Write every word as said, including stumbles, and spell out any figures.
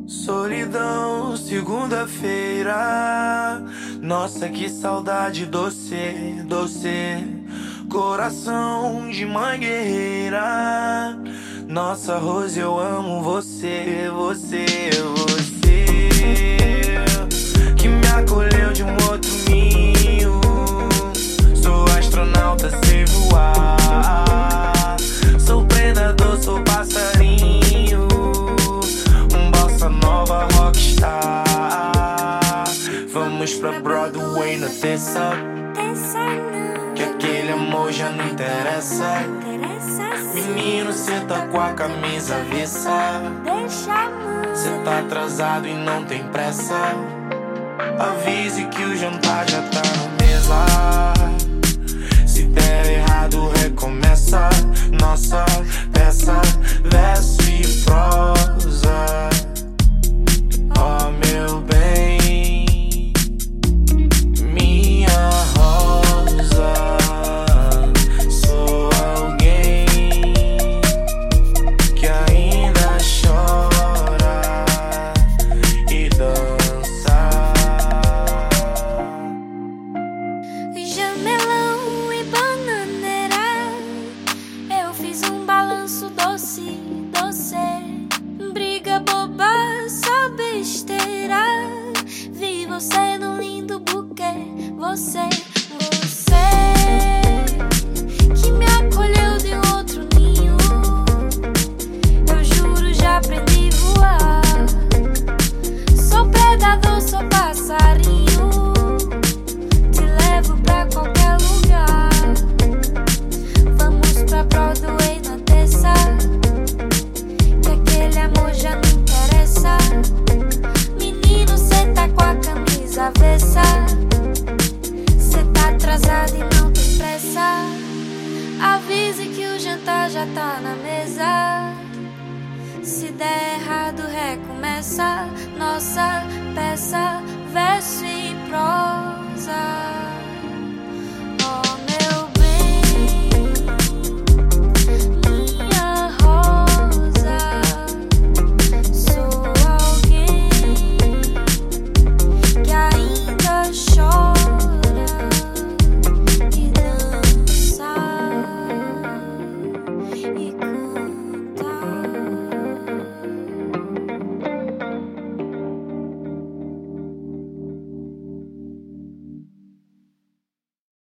Solidão, segunda-feira. Nossa, que saudade doce, doce. Coração de mãe guerreira. Nossa, Rose, eu amo você, você, você. Que me acolheu de um outro ninho. Sou astronauta, sei voar. Sou predador, sou passarinho. Um bossa nova rockstar. Vamos pra Broadway na terça. Que aquele amor já não interessa. Menino, cê tá com a camisa avessa. Cê tá atrasado e não tem pressa. Avise que o jantar já tá na mesa. Se der errado, recomeça. Nossa peça, verso e prosa. Oh, meu bem, minha rosa. Sou alguém que ainda chora e dança. Jamelão e bananeira, eu fiz um balanço doce, doce. Briga boba, só besteira. Vi você num lindo buquê. Você, você que me acolheu de outro ninho. Eu juro, já aprendi a voar. Sou predador, sou passarinho. Te levo pra qualquer lugar. Vamos pra Broadway na terça. Que aquele amor já não interessa. Menino, cê tá com a camisa avessa. Cê tá atrasado e não tem pressa. Avise que o jantar já tá na mesa. Se der errado, recomeça. Nossa peça, verso e prosa.